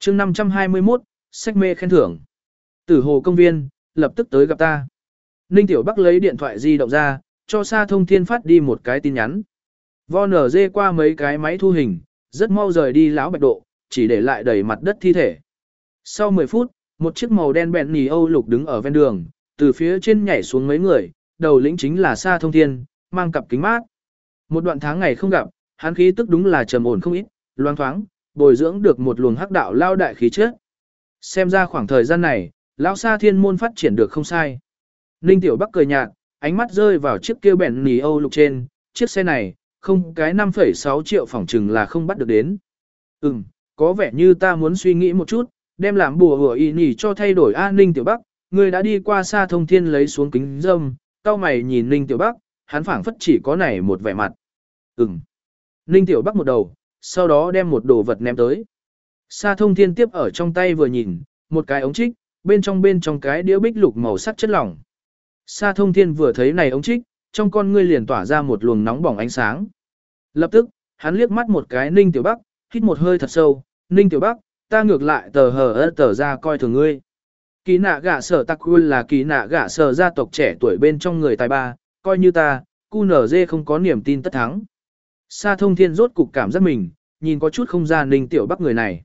chương 521, sách mê khen thưởng. Tử hồ công viên, lập tức tới gặp ta. Ninh Tiểu Bắc lấy điện thoại di động ra, cho Sa Thông Thiên phát đi một cái tin nhắn. Vo nở dê qua mấy cái máy thu hình, rất mau rời đi lão bạch độ, chỉ để lại đầy mặt đất thi thể. Sau 10 phút, một chiếc màu đen Bentley Âu lục đứng ở ven đường, từ phía trên nhảy xuống mấy người, đầu lĩnh chính là Sa Thông Thiên, mang cặp kính mát. Một đoạn tháng ngày không gặp, hắn khí tức đúng là trầm ổn không ít, loang thoáng, bồi dưỡng được một luồng hắc đạo lao đại khí chất. Xem ra khoảng thời gian này, lão Sa Thiên môn phát triển được không sai. Ninh Tiểu Bắc cười nhạt, ánh mắt rơi vào chiếc kia Bentley Âu lục trên, chiếc xe này, không cái 5,6 triệu phỏng chừng là không bắt được đến. Có vẻ như ta muốn suy nghĩ một chút, đem làm bùa hủa y nhỉ cho thay đổi an Ninh Tiểu Bắc, người đã đi qua Sa Thông Thiên lấy xuống kính râm, cau mày nhìn Ninh Tiểu Bắc, hắn phảng phất chỉ có này một vẻ mặt. Ninh Tiểu Bắc một đầu, sau đó đem một đồ vật ném tới. Sa Thông Thiên tiếp ở trong tay vừa nhìn, một cái ống trích, bên trong cái đĩa bích lục màu sắc chất lỏng. Sa Thông Thiên vừa thấy này ống trích, trong con ngươi liền tỏa ra một luồng nóng bỏng ánh sáng. Lập tức, hắn liếc mắt một cái Ninh Tiểu Bắc, hít một hơi thật sâu, Ninh Tiểu Bắc, ta ngược lại tờ ra coi thường ngươi. Kỳ nạ gạ sở tạc quân là kỳ nạ gạ sở gia tộc trẻ tuổi bên trong người tài ba, coi như ta, QNZ không có niềm tin tất thắng. Sa Thông Thiên rốt cục cảm giác mình, nhìn có chút không ra Ninh Tiểu Bắc người này.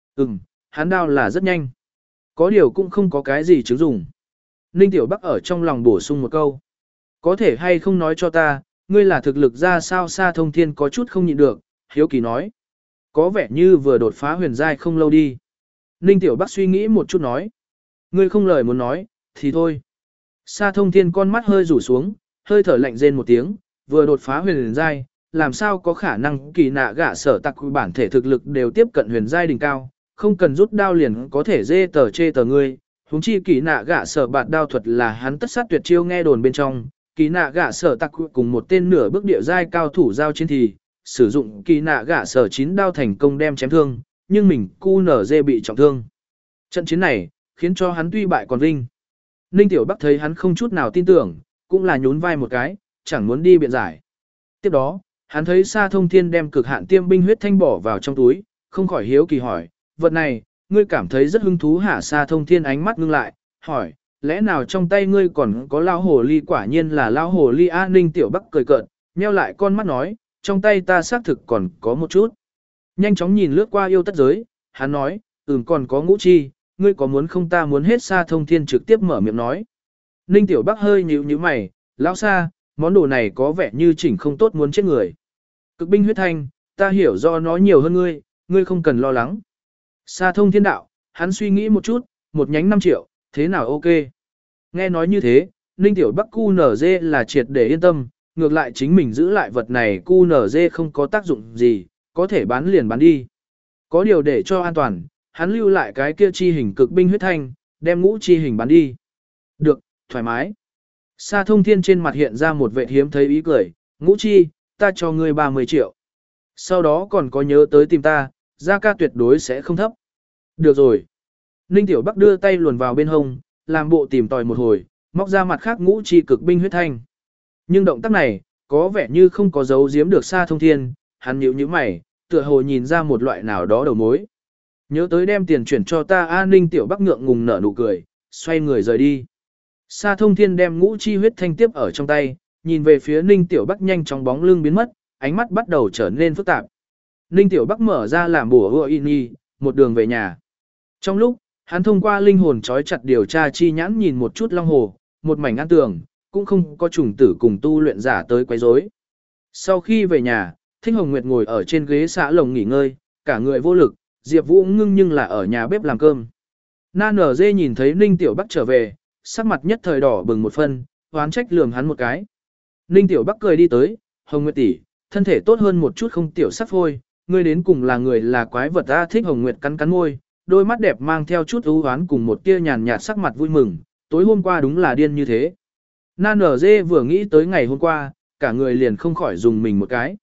Hắn đao là rất nhanh. Có điều cũng không có cái gì chứng dùng. Ninh Tiểu Bắc ở trong lòng bổ sung một câu. Có thể hay không nói cho ta, ngươi là thực lực ra sao? Sa Thông Thiên có chút không nhịn được, hiếu kỳ nói. Có vẻ như vừa đột phá huyền giai không lâu đi. Ninh Tiểu Bắc suy nghĩ một chút nói. Ngươi không lời muốn nói, thì thôi. Sa Thông Thiên con mắt hơi rủ xuống, hơi thở lạnh rên một tiếng, vừa đột phá huyền giai, làm sao có khả năng kỳ nạ gạ sở tặc bản thể thực lực đều tiếp cận huyền giai đỉnh cao, không cần rút đao liền có thể dê tờ chê tờ ngươi. Huống chi kỳ nạ gạ sở bạt đao thuật là hắn tất sát tuyệt chiêu nghe đồn bên trong, kỳ nạ gạ sở tặc cùng một tên nửa bước địa giai cao thủ giao chiến thì sử dụng kỳ nạ gạ sở 9 đao thành công đem chém thương, nhưng mình QNZ bị trọng thương. Trận chiến này khiến cho hắn tuy bại còn vinh. Ninh Tiểu Bắc thấy hắn không chút nào tin tưởng, cũng là nhún vai một cái, chẳng muốn đi biện giải. Tiếp đó, hắn thấy Sa Thông Thiên đem cực hạn tiêm binh huyết thanh bỏ vào trong túi, không khỏi hiếu kỳ hỏi, vật này, ngươi cảm thấy rất hứng thú hả? Sa Thông Thiên ánh mắt ngưng lại, hỏi, lẽ nào trong tay ngươi còn có lao hồ ly? Quả nhiên là lao hồ ly. Ninh Tiểu Bắc cười cợt, nheo lại con mắt nói, trong tay ta xác thực còn có một chút. Nhanh chóng nhìn lướt qua yêu tất giới, hắn nói, còn có ngũ chi, ngươi có muốn không? Ta muốn hết. Sa Thông Thiên trực tiếp mở miệng nói. Ninh Tiểu Bắc hơi nhíu nhíu mày, lão Sa, món đồ này có vẻ như chỉnh không tốt, muốn chết người. Cực binh huyết thanh, ta hiểu do nó nhiều hơn ngươi, ngươi không cần lo lắng. Sa Thông Thiên đạo, hắn suy nghĩ một chút, một nhánh 5 triệu, thế nào ok. Nghe nói như thế, Ninh Tiểu Bắc QNZ là triệt để yên tâm, ngược lại chính mình giữ lại vật này QNZ không có tác dụng gì, có thể bán liền bán đi. Có điều để cho an toàn, hắn lưu lại cái kia chi hình cực binh huyết thanh, đem ngũ chi hình bán đi. Được, thoải mái. Sa Thông Thiên trên mặt hiện ra một vẻ hiếm thấy ý cười, ngũ chi, ta cho ngươi 30 triệu. Sau đó còn có nhớ tới tìm ta, giá ca tuyệt đối sẽ không thấp. Được rồi. Ninh Tiểu Bắc đưa tay luồn vào bên hông, làm bộ tìm tòi một hồi, móc ra mặt khác ngũ chi cực binh huyết thanh. Nhưng động tác này, có vẻ như không có giấu giếm được Sa Thông Thiên, hắn nhíu nhíu mày, tựa hồ nhìn ra một loại nào đó đầu mối. Nhớ tới đem tiền chuyển cho ta. Ninh Tiểu Bắc ngượng ngùng nở nụ cười, xoay người rời đi. Sa Thông Thiên đem ngũ chi huyết thanh tiếp ở trong tay, nhìn về phía Ninh Tiểu Bắc nhanh chóng bóng lưng biến mất, ánh mắt bắt đầu trở nên phức tạp. Ninh Tiểu Bắc mở ra làm bùa hựa y, một đường về nhà. Trong lúc, hắn thông qua linh hồn trói chặt điều tra chi nhãn nhìn một chút long hồ, một mảnh an tường, cũng không có trùng tử cùng tu luyện giả tới quấy rối. Sau khi về nhà, Thích Hồng Nguyệt ngồi ở trên ghế xã lồng nghỉ ngơi, cả người vô lực, Diệp Vũ ngưng nhưng là ở nhà bếp làm cơm. Na Nở Dê nhìn thấy Ninh Tiểu Bắc trở về, sắc mặt nhất thời đỏ bừng một phân, oán trách lườm hắn một cái. Ninh Tiểu Bắc cười đi tới, Hồng Nguyệt tỷ, thân thể tốt hơn một chút không? Tiểu sắc phôi, ngươi đến cùng là người là quái vật? Thích Hồng Nguyệt cắn cắn môi, đôi mắt đẹp mang theo chút ưu oán cùng một tia nhàn nhạt sắc mặt vui mừng, tối hôm qua đúng là điên như thế. Na Nở Dê vừa nghĩ tới ngày hôm qua, cả người liền không khỏi dùng mình một cái.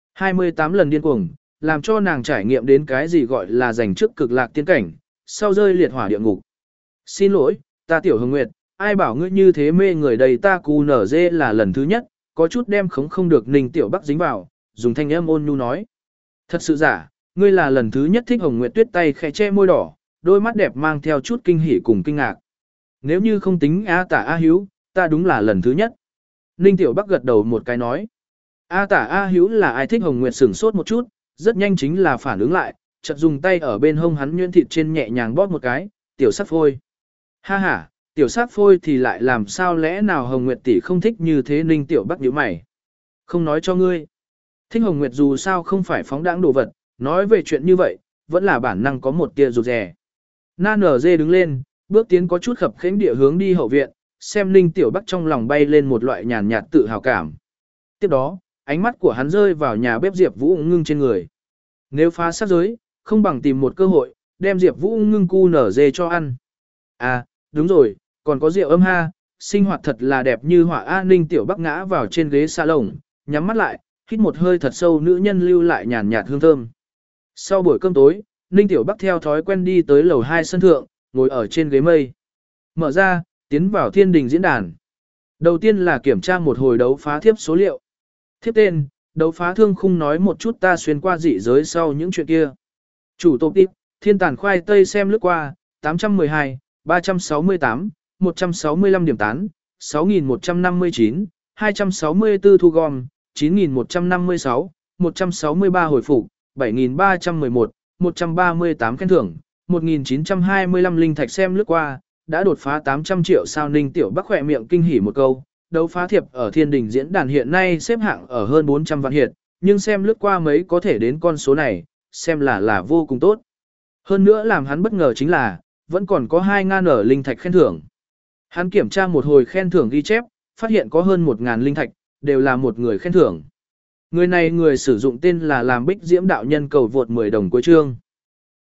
28 lần điên cuồng, làm cho nàng trải nghiệm đến cái gì gọi là giành trước cực lạc tiên cảnh, sau rơi liệt hỏa địa ngục. Xin lỗi, ta Tiểu Hồng Nguyệt, ai bảo ngươi như thế mê người đầy? Ta QNZ là lần thứ nhất, có chút đem khống không được. Ninh Tiểu Bắc dính vào, dùng thanh âm ôn nhu nói. Thật sự giả, Ngươi là lần thứ nhất thích Hồng Nguyệt Tuyết tay khẽ che môi đỏ, đôi mắt đẹp mang theo chút kinh hỉ cùng kinh ngạc. Nếu như không tính A Tả A Hiếu, ta đúng là lần thứ nhất. Ninh Tiểu Bắc gật đầu một cái nói. A Tả A Hiếu là ai thích Hồng Nguyệt sửng sốt một chút, rất nhanh chính là phản ứng lại, chợt dùng tay ở bên hông hắn nhuyễn thịt trên nhẹ nhàng bóp một cái, tiểu sắc phôi. Ha ha, tiểu sắc phôi thì lại làm sao lẽ nào Hồng Nguyệt tỷ không thích như thế Ninh Tiểu Bắc nhíu mày. Không nói cho ngươi. Thích Hồng Nguyệt dù sao không phải phóng đãng đồ vật, nói về chuyện như vậy, vẫn là bản năng có một tia rụt rè. Na nở dê đứng lên, bước tiến có chút khập khiễng địa hướng đi hậu viện, xem Ninh Tiểu Bắc trong lòng bay lên một loại nhàn nhạt tự hào cảm. Tiếp đó, ánh mắt của hắn rơi vào nhà bếp Diệp Vũ Ngưng trên người. Nếu phá sát giới, không bằng tìm một cơ hội, đem Diệp Vũ Ngưng cu nở dê cho ăn. À, đúng rồi, còn có rượu âm ha, sinh hoạt thật là đẹp như họa. A Ninh Tiểu Bắc ngã vào trên ghế salon, nhắm mắt lại, hít một hơi thật sâu, nữ nhân lưu lại nhàn nhạt hương thơm. Sau buổi cơm tối, Ninh Tiểu Bắc theo thói quen đi tới lầu 2 sân thượng, ngồi ở trên ghế mây. Mở ra, tiến vào thiên đình diễn đàn. Đầu tiên là kiểm tra một hồi đấu phá thiếp số liệu. Thiếp tên, đấu phá thương khung nói một chút ta xuyên qua dị giới sau những chuyện kia. Chủ tổ tiếp, thiên tàn khoai tây xem lướt qua, 812, 368, 165 điểm tán, 6159, 264 thu gom, 9156, 163 hồi phục, 7311, 138 khen thưởng, 1925 linh thạch xem lướt qua, đã đột phá 800 triệu sao. Ninh Tiểu Bắc khỏe miệng kinh hỉ một câu, đấu phá thiệp ở thiên đình diễn đàn hiện nay xếp hạng ở hơn 400 vạn hiện, nhưng xem lướt qua mấy có thể đến con số này, xem là vô cùng tốt. Hơn nữa làm hắn bất ngờ chính là, vẫn còn có 2.000 ở linh thạch khen thưởng. Hắn kiểm tra một hồi khen thưởng ghi chép, phát hiện có hơn 1.000 linh thạch, đều là một người khen thưởng. Người này người sử dụng tên là làm Bích Diễm đạo nhân cầu vượt 10 đồng cuối chương.